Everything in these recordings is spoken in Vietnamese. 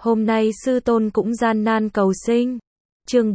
Hôm nay sư tôn cũng gian nan cầu sinh. Chương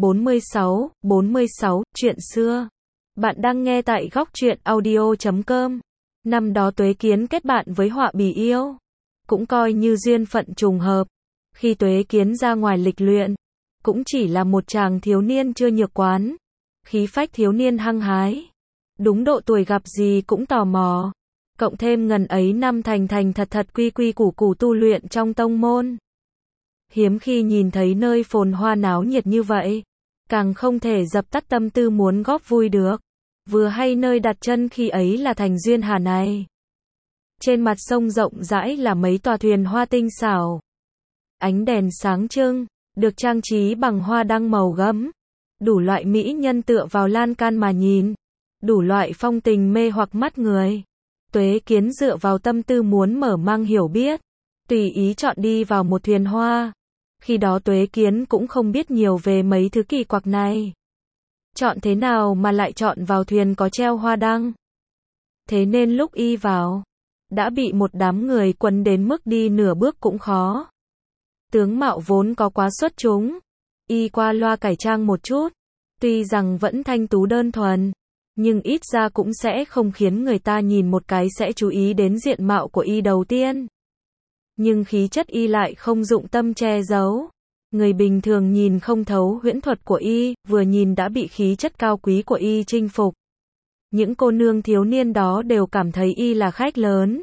46, chuyện xưa. Bạn đang nghe tại góc truyện audio.com. Năm đó Tuế Kiến kết bạn với Họa Bì Yêu. Cũng coi như duyên phận trùng hợp. Khi Tuế Kiến ra ngoài lịch luyện, cũng chỉ là một chàng thiếu niên chưa nhược quán. Khí phách thiếu niên hăng hái. Đúng độ tuổi gặp gì cũng tò mò. Cộng thêm ngần ấy năm thành thật quy quy củ củ tu luyện trong tông môn. Hiếm khi nhìn thấy nơi phồn hoa náo nhiệt như vậy. Càng không thể dập tắt tâm tư muốn góp vui được. Vừa hay nơi đặt chân khi ấy là thành Duyên Hà này. Trên mặt sông rộng rãi là mấy tòa thuyền hoa tinh xảo. Ánh đèn sáng trưng, được trang trí bằng hoa đăng màu gấm. Đủ loại mỹ nhân tựa vào lan can mà nhìn. Đủ loại phong tình mê hoặc mắt người. Tuế Kiến dựa vào tâm tư muốn mở mang hiểu biết. Tùy ý chọn đi vào một thuyền hoa. Khi đó Tuế Kiến cũng không biết nhiều về mấy thứ kỳ quặc này. Chọn thế nào mà lại chọn vào thuyền có treo hoa đăng. Thế nên lúc y vào, đã bị một đám người quấn đến mức đi nửa bước cũng khó. Tướng mạo vốn có quá xuất chúng. Y qua loa cải trang một chút. Tuy rằng vẫn thanh tú đơn thuần, nhưng ít ra cũng sẽ không khiến người ta nhìn một cái sẽ chú ý đến diện mạo của y đầu tiên. Nhưng khí chất y lại không dụng tâm che giấu. Người bình thường nhìn không thấu huyễn thuật của y, vừa nhìn đã bị khí chất cao quý của y chinh phục. Những cô nương thiếu niên đó đều cảm thấy y là khách lớn.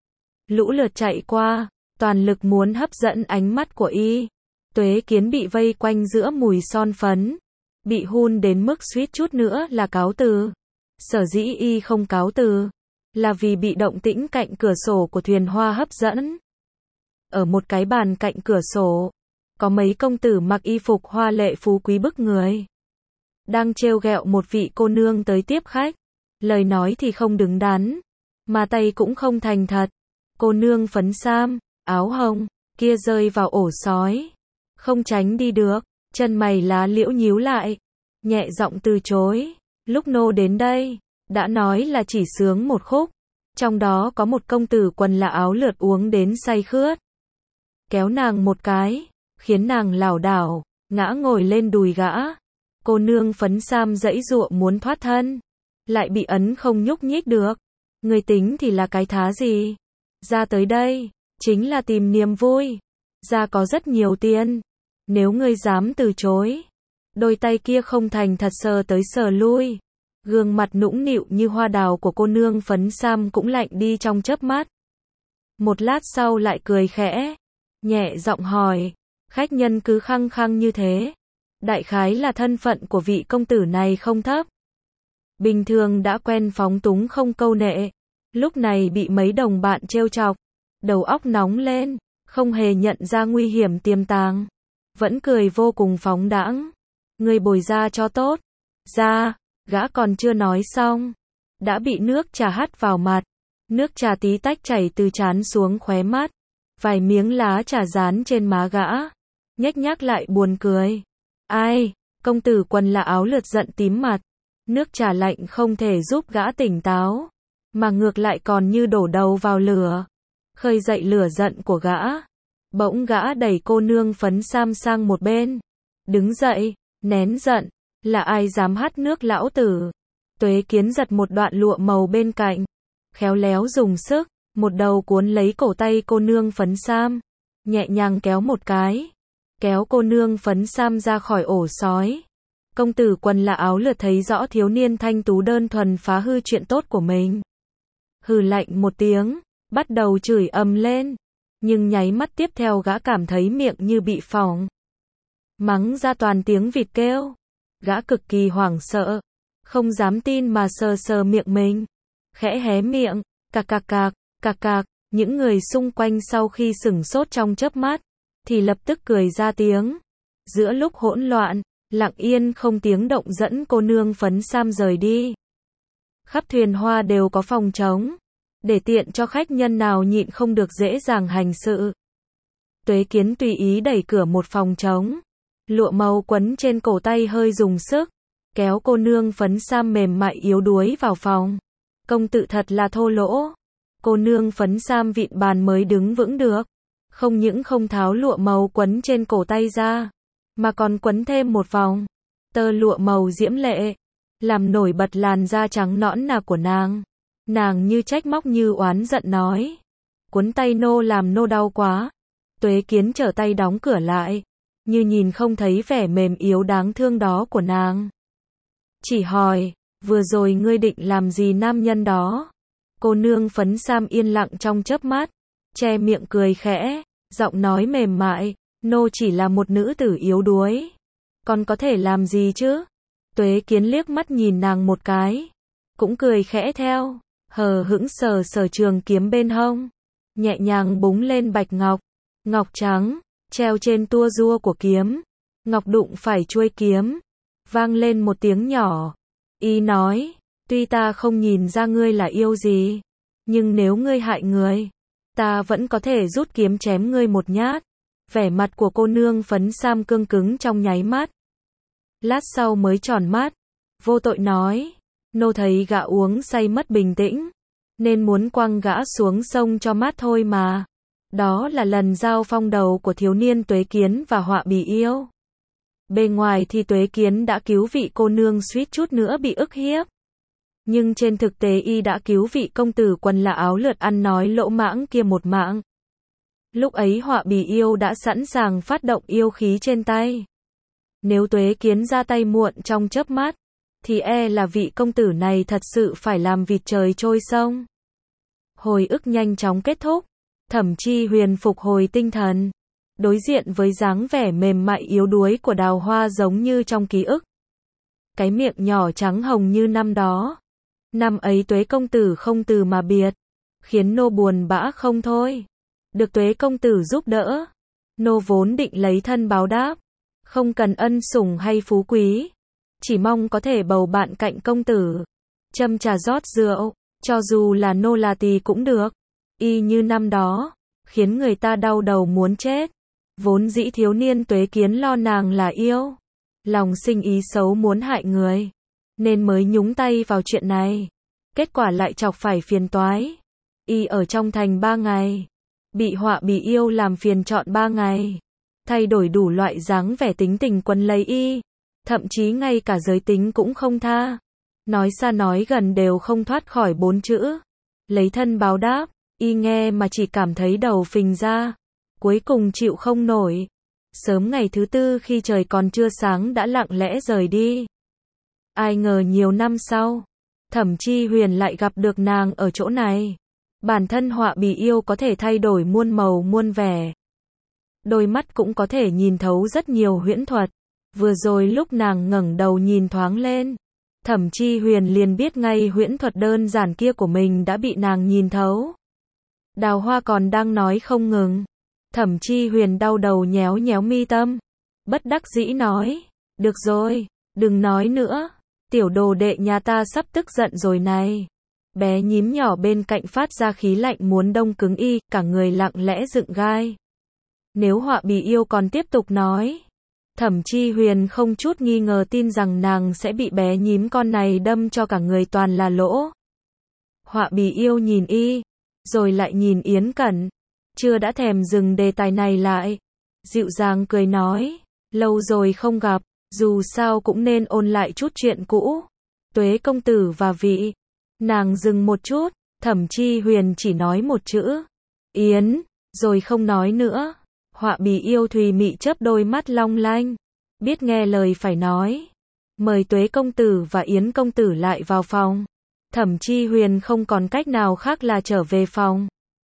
Lũ lượt chạy qua, toàn lực muốn hấp dẫn ánh mắt của y. Tuế Kiến bị vây quanh giữa mùi son phấn. Bị hun đến mức suýt chút nữa là cáo từ. Sở dĩ y không cáo từ, là vì bị động tĩnh cạnh cửa sổ của thuyền hoa hấp dẫn. Ở một cái bàn cạnh cửa sổ, có mấy công tử mặc y phục hoa lệ phú quý bức người. Đang trêu ghẹo một vị cô nương tới tiếp khách. Lời nói thì không đứng đắn, mà tay cũng không thành thật. Cô nương phấn sam, áo hồng, kia rơi vào ổ sói. Không tránh đi được, chân mày lá liễu nhíu lại. Nhẹ giọng từ chối. Lúc nô đến đây, đã nói là chỉ sướng một khúc. Trong đó có một công tử quần là áo lượt uống đến say khướt. Kéo nàng một cái, khiến nàng lảo đảo, ngã ngồi lên đùi gã. Cô nương phấn sam giãy giụa muốn thoát thân, lại bị ấn không nhúc nhích được. Người tính thì là cái thá gì? Ra tới đây, chính là tìm niềm vui. Ra có rất nhiều tiền. Nếu ngươi dám từ chối, đôi tay kia không thành thật sờ tới sờ lui. Gương mặt nũng nịu như hoa đào của cô nương phấn sam cũng lạnh đi trong chớp mắt. Một lát sau lại cười khẽ, nhẹ giọng hỏi, khách nhân cứ khăng khăng như thế. Đại khái là thân phận của vị công tử này không thấp. Bình thường đã quen phóng túng không câu nệ. Lúc này bị mấy đồng bạn trêu chọc. Đầu óc nóng lên, không hề nhận ra nguy hiểm tiềm tàng. Vẫn cười vô cùng phóng đãng. Người bồi ra cho tốt. Ra, gã còn chưa nói xong. Đã bị nước trà hắt vào mặt. Nước trà tí tách chảy từ trán xuống khóe mắt. Vài miếng lá trà dán trên má gã. Nhếch nhác lại buồn cười. Ai, công tử quần là áo lượt giận tím mặt. Nước trà lạnh không thể giúp gã tỉnh táo. Mà ngược lại còn như đổ đầu vào lửa. Khơi dậy lửa giận của gã. Bỗng gã đẩy cô nương phấn sam sang một bên. Đứng dậy, nén giận. Là ai dám hắt nước lão tử? Tuế Kiến giật một đoạn lụa màu bên cạnh. Khéo léo dùng sức. Một đầu cuốn lấy cổ tay cô nương phấn sam. Nhẹ nhàng kéo một cái. Kéo cô nương phấn sam ra khỏi ổ sói. Công tử quần là áo lượt thấy rõ thiếu niên thanh tú đơn thuần phá hư chuyện tốt của mình. Hừ lạnh một tiếng. Bắt đầu chửi ầm lên. Nhưng nháy mắt tiếp theo gã cảm thấy miệng như bị phỏng. Mắng ra toàn tiếng vịt kêu. Gã cực kỳ hoảng sợ. Không dám tin mà sờ sờ miệng mình. Khẽ hé miệng. Cạc cạc. Những người xung quanh sau khi sửng sốt trong chớp mắt, thì lập tức cười ra tiếng. Giữa lúc hỗn loạn, lặng yên không tiếng động dẫn cô nương phấn sam rời đi. Khắp thuyền hoa đều có phòng trống. Để tiện cho khách nhân nào nhịn không được dễ dàng hành sự. Tuế Kiến tùy ý đẩy cửa một phòng trống. Lụa màu quấn trên cổ tay hơi dùng sức. Kéo cô nương phấn sam mềm mại yếu đuối vào phòng. Công tử thật là thô lỗ. Cô nương phấn sam vịn bàn mới đứng vững được. Không những không tháo lụa màu quấn trên cổ tay ra, mà còn quấn thêm một vòng tơ lụa màu diễm lệ, làm nổi bật làn da trắng nõn nà của nàng. Nàng như trách móc như oán giận nói. Cuốn tay nô làm nô đau quá. Tuế Kiến trở tay đóng cửa lại, như nhìn không thấy vẻ mềm yếu đáng thương đó của nàng. Chỉ hỏi, vừa rồi ngươi định làm gì nam nhân đó? Cô nương phấn sam yên lặng trong chớp mắt, che miệng cười khẽ, giọng nói mềm mại, nô chỉ là một nữ tử yếu đuối. Còn có thể làm gì chứ? Tuế Kiến liếc mắt nhìn nàng một cái, cũng cười khẽ theo, hờ hững sờ sờ trường kiếm bên hông, nhẹ nhàng búng lên bạch ngọc, ngọc trắng, treo trên tua rua của kiếm, ngọc đụng phải chuôi kiếm, vang lên một tiếng nhỏ. Y nói, tuy ta không nhìn ra ngươi là yêu gì, nhưng nếu ngươi hại người, ta vẫn có thể rút kiếm chém ngươi một nhát. Vẻ mặt của cô nương phấn sam cương cứng trong nháy mắt. Lát sau mới tròn mắt, vô tội nói, nô thấy gã uống say mất bình tĩnh, nên muốn quăng gã xuống sông cho mát thôi mà. Đó là lần giao phong đầu của thiếu niên Tuế Kiến và Họa Bì Yêu. Bề ngoài thì Tuế Kiến đã cứu vị cô nương suýt chút nữa bị ức hiếp. Nhưng trên thực tế y đã cứu vị công tử quần là áo lượt ăn nói lỗ mãng kia một mạng. Lúc ấy Họa Bì Yêu đã sẵn sàng phát động yêu khí trên tay. Nếu Tuế Kiến ra tay muộn trong chớp mắt, thì e là vị công tử này thật sự phải làm vịt trời trôi sông. Hồi ức nhanh chóng kết thúc, Thẩm Chi Huyền phục hồi tinh thần, đối diện với dáng vẻ mềm mại yếu đuối của Đào Hoa giống như trong ký ức. Cái miệng nhỏ trắng hồng như năm đó. Năm ấy Tuế công tử không từ mà biệt, khiến nô buồn bã không thôi. Được Tuế công tử giúp đỡ, nô vốn định lấy thân báo đáp, không cần ân sủng hay phú quý, chỉ mong có thể bầu bạn cạnh công tử, châm trà rót rượu, cho dù là nô là tỳ cũng được. Y như năm đó, khiến người ta đau đầu muốn chết. Vốn dĩ thiếu niên Tuế Kiến lo nàng là yêu, lòng sinh ý xấu muốn hại người, nên mới nhúng tay vào chuyện này. Kết quả lại chọc phải phiền toái. Y ở trong thành 3 ngày, bị Họa Bì Yêu làm phiền trọn 3 ngày, thay đổi đủ loại dáng vẻ tính tình quấn lấy y, thậm chí ngay cả giới tính cũng không tha. Nói xa nói gần đều không thoát khỏi 4 chữ lấy thân báo đáp. Y nghe mà chỉ cảm thấy đầu phình ra, cuối cùng chịu không nổi. Sớm ngày thứ tư khi trời còn chưa sáng đã lặng lẽ rời đi. Ai ngờ nhiều năm sau, Thẩm Chi Huyền lại gặp được nàng ở chỗ này. Bản thân Họa Bì Yêu có thể thay đổi muôn màu muôn vẻ, đôi mắt cũng có thể nhìn thấu rất nhiều huyễn thuật. Vừa rồi lúc nàng ngẩng đầu nhìn thoáng lên, Thẩm Chi Huyền liền biết ngay huyễn thuật đơn giản kia của mình đã bị nàng nhìn thấu. Đào Hoa còn đang nói không ngừng, Thẩm Chi Huyền đau đầu nhéo nhéo mi tâm, bất đắc dĩ nói, được rồi, đừng nói nữa, tiểu đồ đệ nhà ta sắp tức giận rồi này. Bé nhím nhỏ bên cạnh phát ra khí lạnh muốn đông cứng y, cả người lặng lẽ dựng gai. Nếu Họa Bì Yêu còn tiếp tục nói, Thẩm Chi Huyền không chút nghi ngờ tin rằng nàng sẽ bị bé nhím con này đâm cho cả người toàn là lỗ. Họa Bì Yêu nhìn y, rồi lại nhìn Yến Cẩn, chưa đã thèm dừng đề tài này lại, dịu dàng cười nói, lâu rồi không gặp, dù sao cũng nên ôn lại chút chuyện cũ. Tuế công tử và vị. Nàng dừng một chút, Thẩm Chi Huyền chỉ nói một chữ, Yến, rồi không nói nữa. Họa Bì Yêu thùy mị chớp đôi mắt long lanh, biết nghe lời phải nói, mời Tuế công tử và Yến công tử lại vào phòng. Thẩm Chi Huyền không còn cách nào khác là trở về phòng,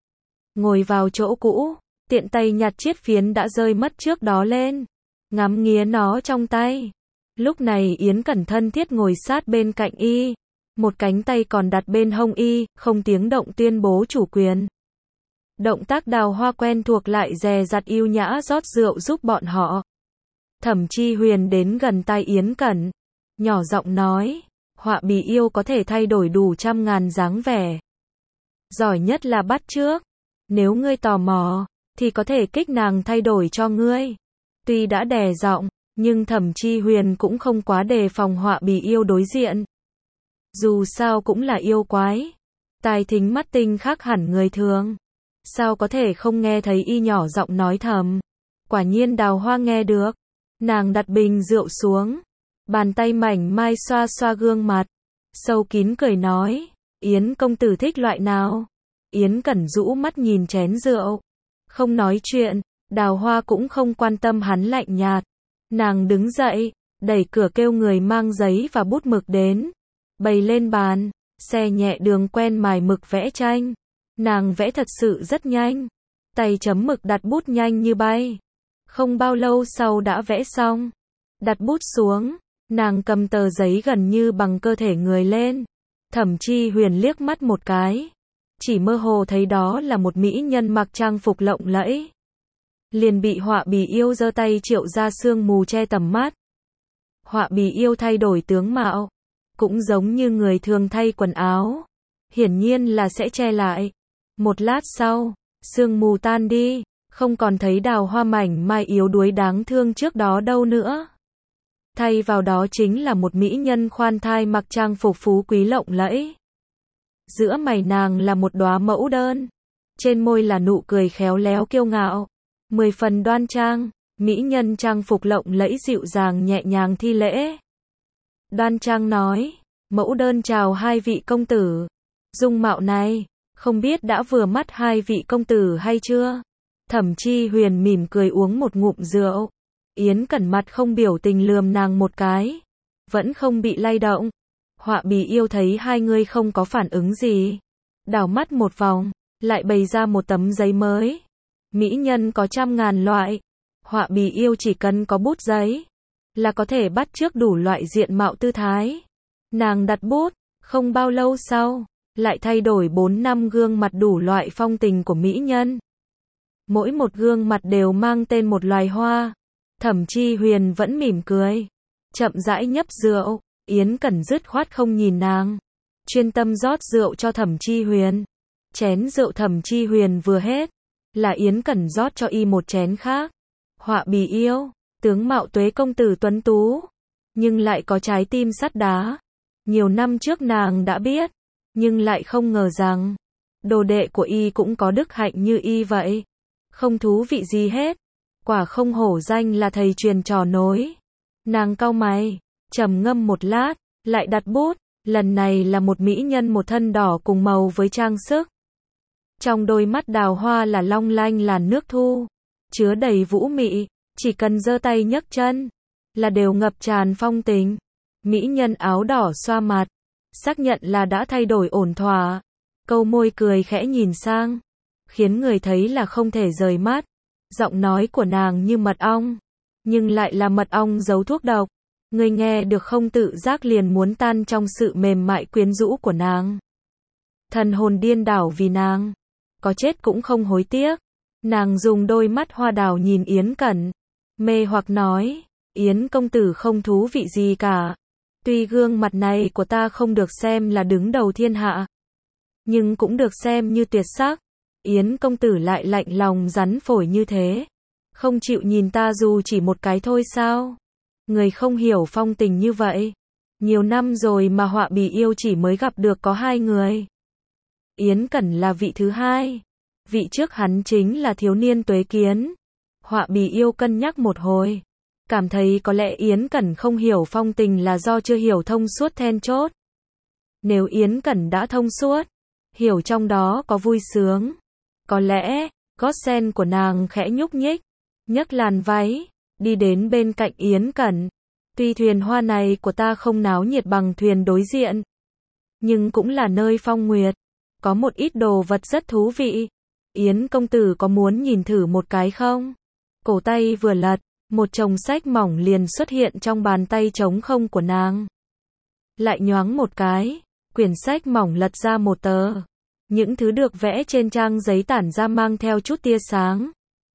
ngồi vào chỗ cũ, tiện tay nhặt chiếc phiến đã rơi mất trước đó lên, ngắm nghía nó trong tay. Lúc này Yến Cẩn thân thiết ngồi sát bên cạnh y, một cánh tay còn đặt bên hông y, không tiếng động tuyên bố chủ quyền. Động tác Đào Hoa quen thuộc lại dè dặt yêu nhã rót rượu giúp bọn họ. Thẩm Chi Huyền đến gần tai Yến Cẩn, nhỏ giọng nói, Họa Bì Yêu có thể thay đổi đủ trăm ngàn dáng vẻ. Giỏi nhất là bắt chước. Nếu ngươi tò mò, thì có thể kích nàng thay đổi cho ngươi. Tuy đã đè giọng, nhưng Thẩm Chi Huyền cũng không quá đề phòng Họa Bì Yêu đối diện. Dù sao cũng là yêu quái, tai thính mắt tinh khác hẳn người thường. Sao có thể không nghe thấy y nhỏ giọng nói thầm. Quả nhiên Đào Hoa nghe được. Nàng đặt bình rượu xuống. Bàn tay mảnh mai xoa xoa gương mặt. Sâu kín cười nói. Yến công tử thích loại nào? Yến Cẩn rũ mắt nhìn chén rượu. Không nói chuyện. Đào Hoa cũng không quan tâm hắn lạnh nhạt. Nàng đứng dậy, đẩy cửa kêu người mang giấy và bút mực đến. Bày lên bàn, xe nhẹ đường quen mài mực vẽ tranh. Nàng vẽ thật sự rất nhanh. Tay chấm mực đặt bút nhanh như bay. Không bao lâu sau đã vẽ xong. Đặt bút xuống, nàng cầm tờ giấy gần như bằng cơ thể người lên. Thẩm Chi Huyền liếc mắt một cái. Chỉ mơ hồ thấy đó là một mỹ nhân mặc trang phục lộng lẫy. Liền bị Họa Bì Yêu giơ tay triệu ra sương mù che tầm mắt. Họa Bì Yêu thay đổi tướng mạo. Cũng giống như người thường thay quần áo. Hiển nhiên là sẽ che lại. Một lát sau, sương mù tan đi. Không còn thấy Đào Hoa mảnh mai yếu đuối đáng thương trước đó đâu nữa. Thay vào đó chính là một mỹ nhân khoan thai mặc trang phục phú quý lộng lẫy. Giữa mày nàng là một đóa mẫu đơn. Trên môi là nụ cười khéo léo kiêu ngạo. 10 phần đoan trang, mỹ nhân trang phục lộng lẫy dịu dàng nhẹ nhàng thi lễ. Đoan trang nói, mẫu đơn chào hai vị công tử. Dung mạo này, không biết đã vừa mắt hai vị công tử hay chưa? Thẩm Chi Huyền mỉm cười uống một ngụm rượu. Yến Cẩn mặt không biểu tình lườm nàng một cái. Vẫn không bị lay động. Họa Bì Yêu thấy hai người không có phản ứng gì. Đảo mắt một vòng, lại bày ra một tấm giấy mới. Mỹ nhân có trăm ngàn loại. Họa Bì Yêu chỉ cần có bút giấy là có thể bắt chước đủ loại diện mạo tư thái. Nàng đặt bút, không bao lâu sau, lại thay đổi 4-5 gương mặt đủ loại phong tình của mỹ nhân. Mỗi một gương mặt đều mang tên một loài hoa. Thẩm Chi Huyền vẫn mỉm cười, chậm rãi nhấp rượu. Yến Cẩn dứt khoát không nhìn nàng, chuyên tâm rót rượu cho Thẩm Chi Huyền. Chén rượu Thẩm Chi Huyền vừa hết, là Yến Cẩn rót cho y một chén khác. Họa Bì Yêu, tướng mạo tuế công tử tuấn tú, nhưng lại có trái tim sắt đá. Nhiều năm trước nàng đã biết, nhưng lại không ngờ rằng đồ đệ của y cũng có đức hạnh như y vậy. Không thú vị gì hết. Quả không hổ danh là thầy truyền trò nối. Nàng cau mày, trầm ngâm một lát, lại đặt bút. Lần này là một mỹ nhân một thân đỏ cùng màu với trang sức. Trong đôi mắt Đào Hoa là long lanh làn nước thu, chứa đầy vũ mị, chỉ cần giơ tay nhấc chân là đều ngập tràn phong tình. Mỹ nhân áo đỏ xoa mặt, xác nhận là đã thay đổi ổn thỏa. Câu môi cười khẽ nhìn sang, khiến người thấy là không thể rời mắt. Giọng nói của nàng như mật ong, nhưng lại là mật ong giấu thuốc độc. Người nghe được không tự giác liền muốn tan trong sự mềm mại quyến rũ của nàng. Thần hồn điên đảo vì nàng, có chết cũng không hối tiếc. Nàng dùng đôi mắt hoa đào nhìn Yến Cẩn, mê hoặc nói, Yến công tử không thú vị gì cả. Tuy gương mặt này của ta không được xem là đứng đầu thiên hạ, nhưng cũng được xem như tuyệt sắc. Yến công tử lại lạnh lòng rắn phổi như thế, không chịu nhìn ta dù chỉ một cái thôi sao? Người không hiểu phong tình như vậy. Nhiều năm rồi mà Họa Bì Yêu chỉ mới gặp được có 2 người. Yến Cẩn là vị thứ 2. Vị trước hắn chính là thiếu niên Tuế Kiến. Họa Bì Yêu cân nhắc một hồi, cảm thấy có lẽ Yến Cẩn không hiểu phong tình là do chưa hiểu thông suốt then chốt. Nếu Yến Cẩn đã thông suốt, hiểu trong đó có vui sướng, có lẽ gót sen của nàng khẽ nhúc nhích, nhấc làn váy, đi đến bên cạnh Yến Cẩn. Tuy thuyền hoa này của ta không náo nhiệt bằng thuyền đối diện, nhưng cũng là nơi phong nguyệt, có một ít đồ vật rất thú vị. Yến công tử có muốn nhìn thử một cái không? Cổ tay vừa lật, một chồng sách mỏng liền xuất hiện trong bàn tay trống không của nàng. Lại nhoáng một cái, quyển sách mỏng lật ra một tờ. Những thứ được vẽ trên trang giấy tản ra mang theo chút tia sáng,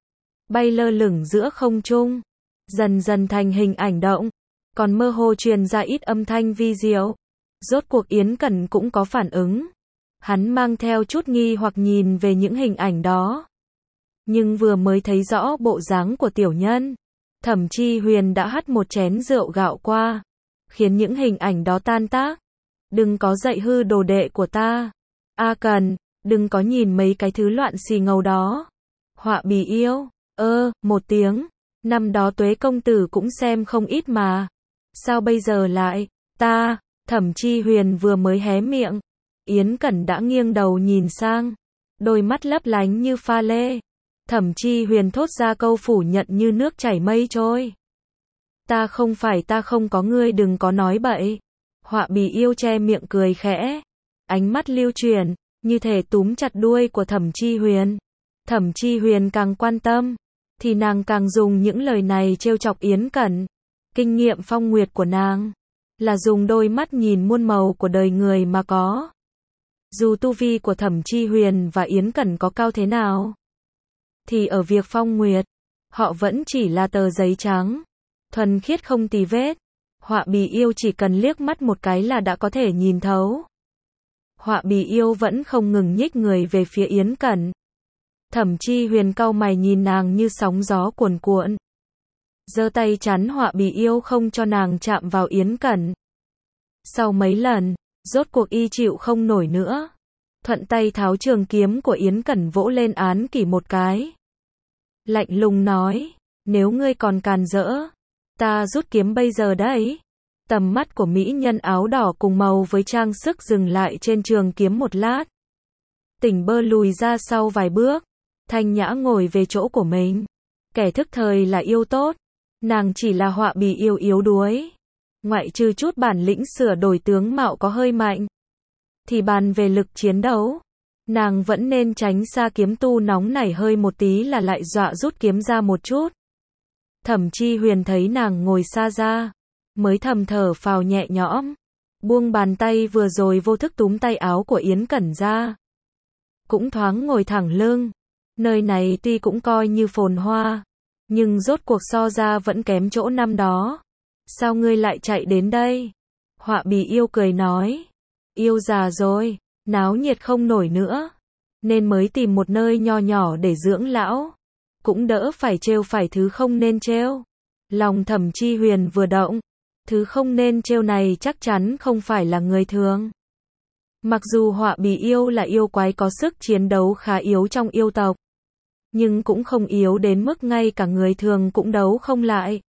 bay lơ lửng giữa không trung, dần dần thành hình ảnh động, còn mơ hồ truyền ra ít âm thanh vi diệu. Rốt cuộc Yến Cẩn cũng có phản ứng. Hắn mang theo chút nghi hoặc nhìn về những hình ảnh đó. Nhưng vừa mới thấy rõ bộ dáng của tiểu nhân, Thẩm Chi Huyền đã hắt một chén rượu gạo qua, khiến những hình ảnh đó tan tác. Đừng có dạy hư đồ đệ của ta. A Cần, Đừng có nhìn mấy cái thứ loạn xì ngầu đó. Họa bì yêu, một tiếng. Năm đó Tuế công tử cũng xem không ít mà. Sao bây giờ lại, ta, Thẩm Chi Huyền vừa mới hé miệng. Yến Cẩn đã nghiêng đầu nhìn sang. Đôi mắt lấp lánh như pha lê. Thẩm Chi Huyền thốt ra câu phủ nhận như nước chảy mây trôi. Ta không có, ngươi đừng có nói bậy. Họa bì yêu che miệng cười khẽ. Ánh mắt lưu chuyển, như thể túm chặt đuôi của Thẩm Chi Huyền. Thẩm Chi Huyền càng quan tâm, thì nàng càng dùng những lời này trêu chọc Yến Cẩn. Kinh nghiệm phong nguyệt của nàng là dùng đôi mắt nhìn muôn màu của đời người mà có. Dù tu vi của Thẩm Chi Huyền và Yến Cẩn có cao thế nào, thì ở việc phong nguyệt, họ vẫn chỉ là tờ giấy trắng, thuần khiết không tì vết. Họa bì yêu chỉ cần liếc mắt một cái là đã có thể nhìn thấu. Họa bì yêu vẫn không ngừng nhích người về phía Yến Cẩn. Thẩm Chi Huyền cau mày nhìn nàng như sóng gió cuồn cuộn. Giơ tay chắn họa bì yêu không cho nàng chạm vào Yến Cẩn. Sau mấy lần, rốt cuộc y chịu không nổi nữa. Thuận tay tháo trường kiếm của Yến Cẩn vỗ lên án kỷ một cái. Lạnh lùng nói, nếu ngươi còn càn rỡ, ta rút kiếm bây giờ đấy. Tầm mắt của mỹ nhân áo đỏ cùng màu với trang sức dừng lại trên trường kiếm một lát. Tỉnh bơ lùi ra sau vài bước, thanh nhã ngồi về chỗ của mình. Kẻ thức thời là yêu tốt, nàng chỉ là họa bì yêu yếu đuối. Ngoại trừ chút bản lĩnh sửa đổi tướng mạo có hơi mạnh, thì bàn về lực chiến đấu, nàng vẫn nên tránh xa kiếm tu nóng nảy hơi một tí là lại dọa rút kiếm ra một chút. Thẩm Chi Huyền thấy nàng ngồi xa ra, mới thầm thở phào nhẹ nhõm, buông bàn tay vừa rồi vô thức túm tay áo của Yến Cẩn ra. Cũng thoáng ngồi thẳng lưng. Nơi này tuy cũng coi như phồn hoa, nhưng rốt cuộc so ra vẫn kém chỗ năm đó. Sao ngươi lại chạy đến đây? Họa bì yêu cười nói. Yêu già rồi, náo nhiệt không nổi nữa, nên mới tìm một nơi nho nhỏ để dưỡng lão. Cũng đỡ phải trêu phải thứ không nên trêu. Lòng Thẩm Chi Huyền vừa động. Thứ không nên trêu này chắc chắn không phải là người thường. Mặc dù họa bì yêu là yêu quái có sức chiến đấu khá yếu trong yêu tộc, nhưng cũng không yếu đến mức ngay cả người thường cũng đấu không lại.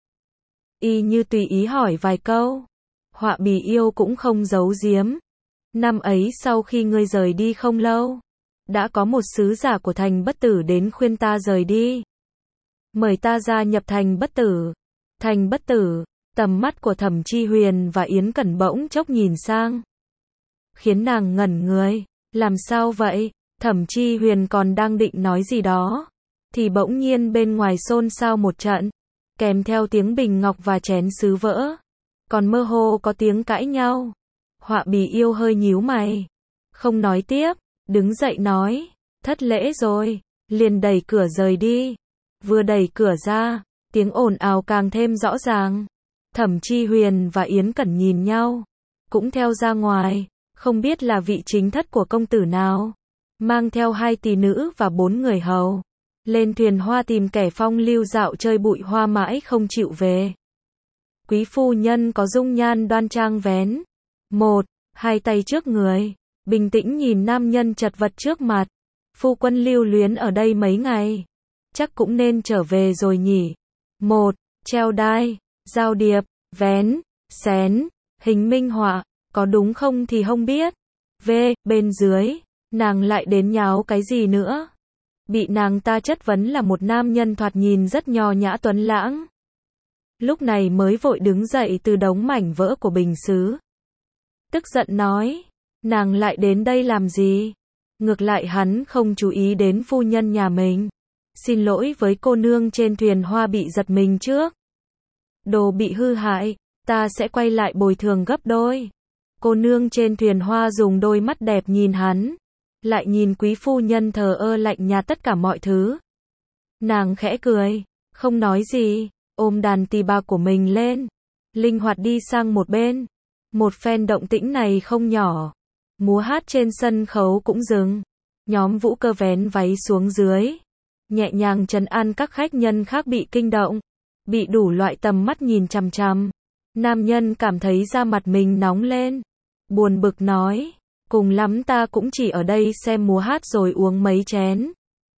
Y như tùy ý hỏi vài câu. Họa bì yêu cũng không giấu giếm. Năm ấy sau khi ngươi rời đi không lâu, đã có một sứ giả của thành Bất Tử đến khuyên ta rời đi, mời ta gia nhập thành Bất Tử. Thành Bất Tử. Tầm mắt của Thẩm Chi Huyền và Yến Cẩn bỗng chốc nhìn sang, khiến nàng ngẩn người. Làm sao vậy? Thẩm Chi Huyền còn đang định nói gì đó, thì bỗng nhiên bên ngoài xôn xao một trận, kèm theo tiếng bình ngọc và chén sứ vỡ, còn mơ hồ có tiếng cãi nhau. Họa bì yêu hơi nhíu mày, không nói tiếp, đứng dậy nói, thất lễ rồi, liền đẩy cửa rời đi. Vừa đẩy cửa ra, tiếng ồn ào càng thêm rõ ràng. Thẩm Chi Huyền và Yến Cẩn nhìn nhau, cũng theo ra ngoài, không biết là vị chính thất của công tử nào, mang theo 2 tỷ nữ và 4 người hầu, lên thuyền hoa tìm kẻ phong lưu dạo chơi bụi hoa mãi không chịu về. Quý phu nhân có dung nhan đoan trang vén, 2 tay trước người, bình tĩnh nhìn nam nhân chật vật trước mặt. Phu quân lưu luyến ở đây mấy ngày, chắc cũng nên trở về rồi nhỉ. Treo đai, giao điệp, vén, xén, hình minh họa, có đúng không thì không biết. Bên dưới, nàng lại đến nháo cái gì nữa? Bị nàng ta chất vấn là một nam nhân thoạt nhìn rất nho nhã tuấn lãng. Lúc này mới vội đứng dậy từ đống mảnh vỡ của bình sứ. Tức giận nói, nàng lại đến đây làm gì? Ngược lại hắn không chú ý đến phu nhân nhà mình. Xin lỗi với cô nương trên thuyền hoa bị giật mình trước. Đồ bị hư hại, ta sẽ quay lại bồi thường gấp đôi. Cô nương trên thuyền hoa dùng đôi mắt đẹp nhìn hắn, lại nhìn quý phu nhân thờ ơ lạnh nhạt tất cả mọi thứ. Nàng khẽ cười, không nói gì, ôm đàn tỳ bà của mình lên, linh hoạt đi sang một bên. Một phen động tĩnh này không nhỏ. Múa hát trên sân khấu cũng dừng. Nhóm vũ cơ vén váy xuống dưới, nhẹ nhàng trấn an các khách nhân khác bị kinh động, bị đủ loại tầm mắt nhìn chằm chằm. Nam nhân cảm thấy da mặt mình nóng lên, buồn bực nói, Cùng lắm ta cũng chỉ ở đây xem múa hát rồi uống mấy chén.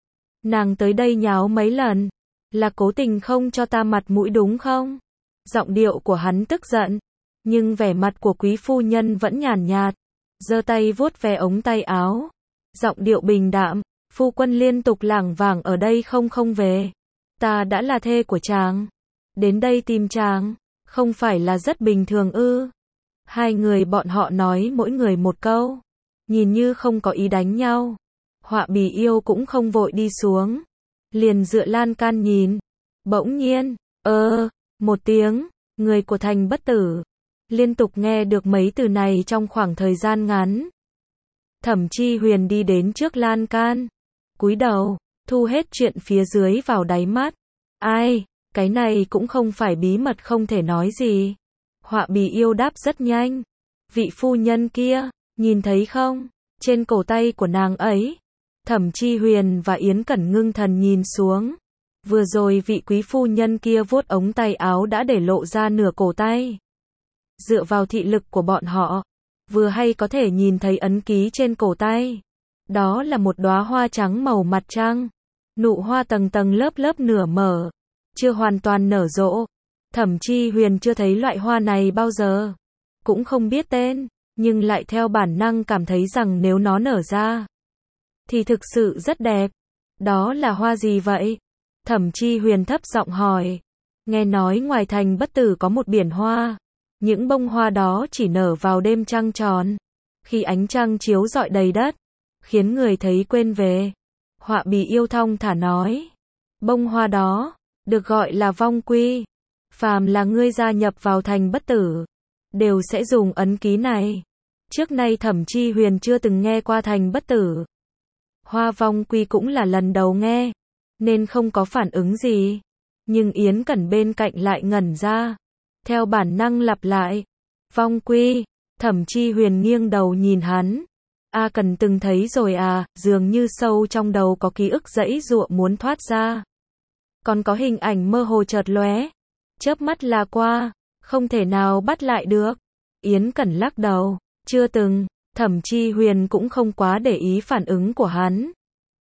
Nàng tới đây nháo mấy lần, là cố tình không cho ta mặt mũi đúng không? Giọng điệu của hắn tức giận, nhưng vẻ mặt của quý phu nhân vẫn nhàn nhạt, giơ tay vuốt ve ống tay áo. Giọng điệu bình đạm, phu quân liên tục lảng vảng ở đây không về. Ta đã là thê của chàng, đến đây tìm chàng, không phải là rất bình thường ư? Hai người bọn họ nói mỗi người một câu, nhìn như không có ý đánh nhau. Họa Bì Yêu cũng không vội đi xuống, liền dựa lan can nhìn. Bỗng nhiên, một tiếng, người của Thành Bất Tử. Liên tục nghe được mấy từ này trong khoảng thời gian ngắn. Thẩm Chi Huyền đi đến trước lan can, cúi đầu, thu hết chuyện phía dưới vào đáy mắt. Ai, cái này cũng không phải bí mật không thể nói gì. Họa Bì Yêu đáp rất nhanh. Vị phu nhân kia, nhìn thấy không, trên cổ tay của nàng ấy. Thẩm Chi Huyền và Yến Cẩn ngưng thần nhìn xuống. Vừa rồi vị quý phu nhân kia vuốt ống tay áo đã để lộ ra nửa cổ tay. Dựa vào thị lực của bọn họ, vừa hay có thể nhìn thấy ấn ký trên cổ tay. Đó là một đóa hoa trắng màu mặt trăng. Nụ hoa tầng tầng lớp lớp nửa mở, chưa hoàn toàn nở rộ. Thẩm Chi Huyền chưa thấy loại hoa này bao giờ, cũng không biết tên, nhưng lại theo bản năng cảm thấy rằng nếu nó nở ra, thì thực sự rất đẹp. Đó là hoa gì vậy? Thẩm Chi Huyền thấp giọng hỏi. Nghe nói ngoài Thành Bất Tử có một biển hoa. Những bông hoa đó chỉ nở vào đêm trăng tròn, khi ánh trăng chiếu rọi đầy đất, khiến người thấy quên về. Họa Bì Yêu thong thả nói. Bông hoa đó, được gọi là vong quy. Phàm là ngươi gia nhập vào Thành Bất Tử, đều sẽ dùng ấn ký này. Trước nay Thẩm Chi Huyền chưa từng nghe qua Thành Bất Tử. Hoa vong quy cũng là lần đầu nghe, nên không có phản ứng gì. Nhưng Yến Cẩn bên cạnh lại ngẩn ra, theo bản năng lặp lại. Vong quy. Thẩm Chi Huyền nghiêng đầu nhìn hắn. A Cần từng thấy rồi à, dường như sâu trong đầu có ký ức giãy giụa muốn thoát ra. Còn có hình ảnh mơ hồ chợt lóe, chớp mắt là qua, không thể nào bắt lại được. Yến Cẩn lắc đầu, chưa từng. Thẩm Chi Huyền cũng không quá để ý phản ứng của hắn.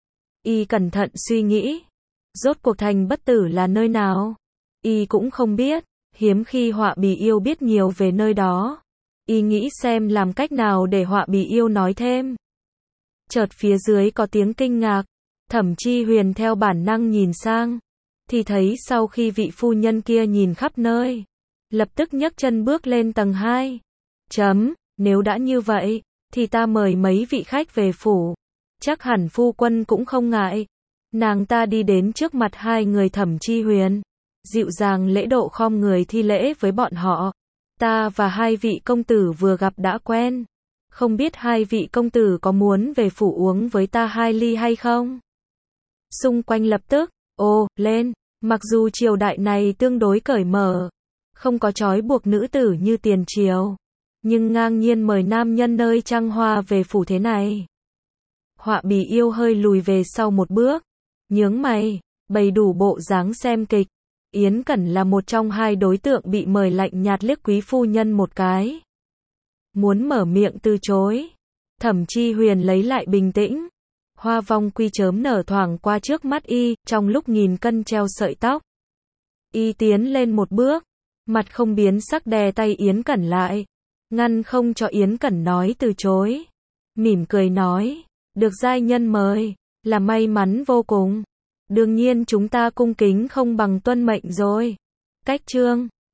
Y cẩn thận suy nghĩ, rốt cuộc Thành Bất Tử là nơi nào? Y cũng không biết, hiếm khi Họa Bì Yêu biết nhiều về nơi đó. Y nghĩ xem làm cách nào để Họa Bì Yêu nói thêm. Chợt phía dưới có tiếng kinh ngạc, Thẩm Chi Huyền theo bản năng nhìn sang, thì thấy sau khi vị phu nhân kia nhìn khắp nơi, lập tức nhấc chân bước lên tầng 2. Nếu đã như vậy, thì ta mời mấy vị khách về phủ. Chắc hẳn phu quân cũng không ngại. Nàng ta đi đến trước mặt hai người Thẩm Chi Huyền, dịu dàng lễ độ khom người thi lễ với bọn họ. Ta và hai vị công tử vừa gặp đã quen. Không biết hai vị công tử có muốn về phủ uống với ta 2 ly hay không? Xung quanh lập tức lên. Mặc dù triều đại này tương đối cởi mở, không có trói buộc nữ tử như tiền triều, nhưng ngang nhiên mời nam nhân nơi trăng hoa về phủ thế này. Họa Bì Yêu hơi lùi về sau một bước, nhướng mày, bày đủ bộ dáng xem kịch. Yến Cẩn là một trong hai đối tượng bị mời, lạnh nhạt liếc quý phu nhân một cái, muốn mở miệng từ chối. Thẩm Chi Huyền lấy lại bình tĩnh. Hoa vong quy chớm nở thoảng qua trước mắt y, trong lúc nghìn cân treo sợi tóc. Y tiến lên một bước, mặt không biến sắc đè tay Yến Cẩn lại, ngăn không cho Yến Cẩn nói từ chối. Mỉm cười nói, được giai nhân mời, là may mắn vô cùng. Đương nhiên chúng ta cung kính không bằng tuân mệnh rồi. Cách chương